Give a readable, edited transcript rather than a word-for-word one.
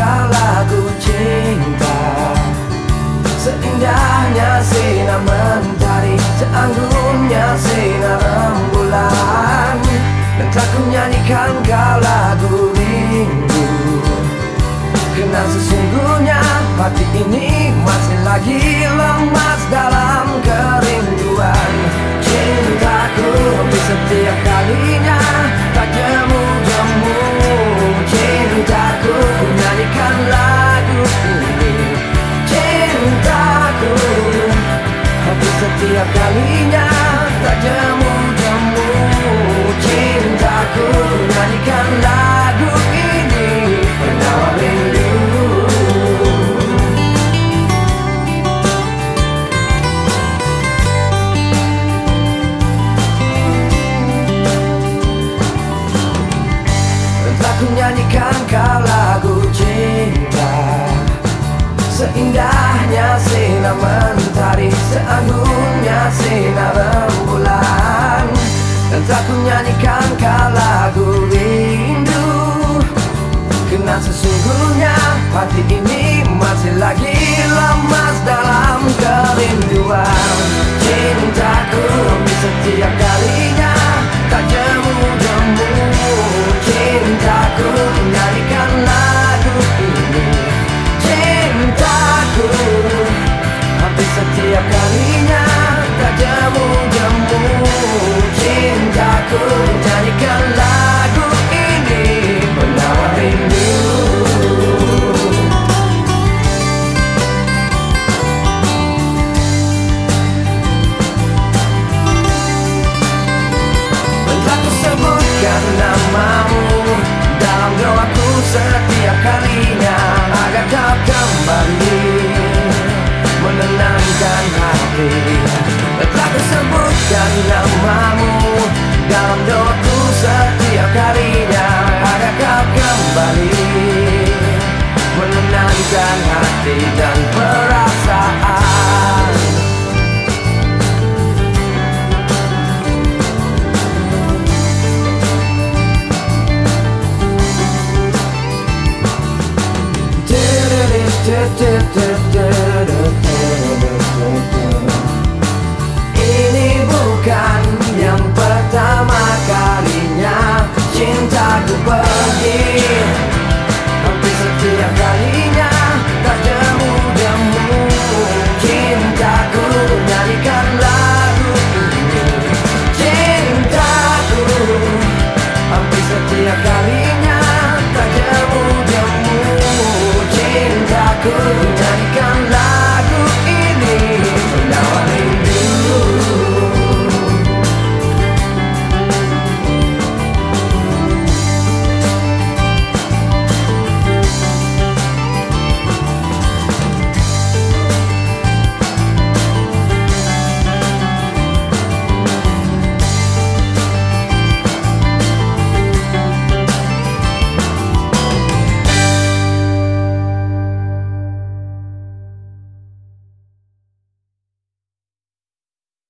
kau lagu cinta. Seindahnya sinar mentari, seanggungnya sinar rembulan, dan telah ku nyanyikan kau lagu rindu. Karena sesungguhnya hati ini masih lagi lemas dalam kerinduan. Cintaku di setiap kalinya tak jemu-jemu. Cintaku ku nyanyikan lagu ini. Cintaku di setiap kalinya tak jemu-jemu. Cintaku ku nyanyikan lagu ini. Penawar rindu. Ku nyanyikan kau lagu cinta. Seindahnya sinar mentari, seanggungnya sinar rembulan, dan tak ku nyanyikan kau lagu rindu. Karena sesungguhnya hati ini masih lagi lemas dalam kerinduan. Cintaku di setiap kalinya tak jemu-jemu. Cintaku menyanyikan lagu ini. Cintaku hampir setiap kalinya tak jemu-jemu. Cintaku menyanyikan lagu ini. Penawar rindu. Telah ku sebutkan namamu dalam doaku setiap kalinya, agar kau kembali menenangkan hati. Telah ku sebutkan namamu dalam doaku setiap kalinya, agar kau kembali menenangkan hati dan perasaan.